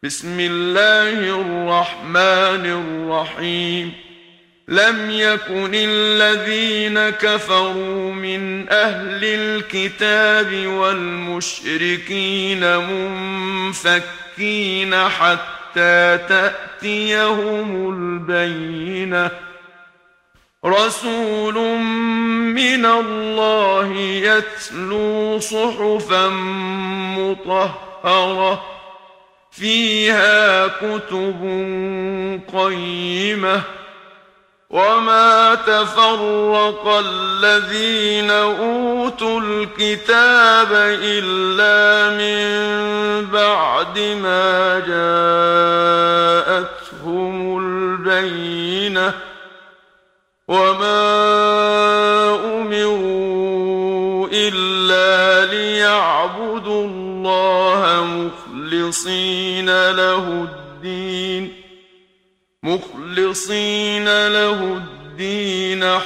بسم الله الرحمن الرحيم. لم يكن الذين كفروا من أهل الكتاب والمشركين منفكين حتى تأتيهم البينة. رسول من الله يتلو صحفا مطهرة فيها كتب قيمة. وما تفرق الذين أوتوا الكتاب إلا من بعد ما جاءتهم البينة. وما أمروا إلا ليعبدوا الله مخلصين له الدين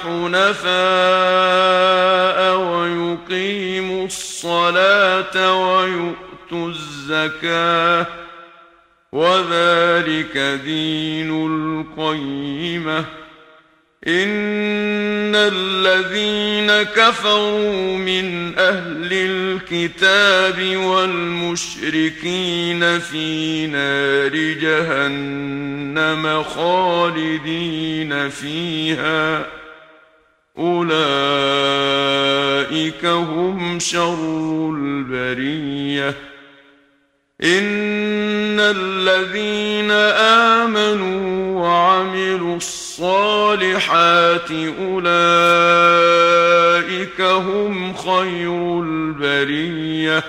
حنفاء ويقيموا الصلاة ويؤتوا الزكاة وذلك دين القيمة. إن الذين كفروا من أهل الكتاب والمشركين في نار جهنم خالدين فيها أولئك هم شر البرية. إن الذين آمنوا وعملوا الصالحات أولئك هم خير البرية.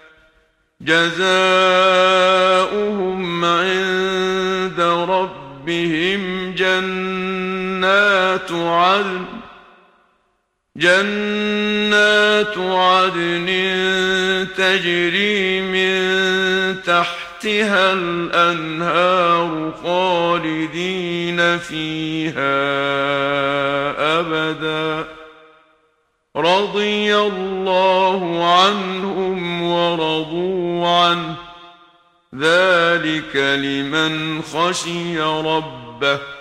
جزاؤهم عند ربهم جنات عدن تجري من تحتها الأنهار خالدين فيها أبدا. رضي الله عنهم ورضوا عنه ذلك لمن خشي ربه.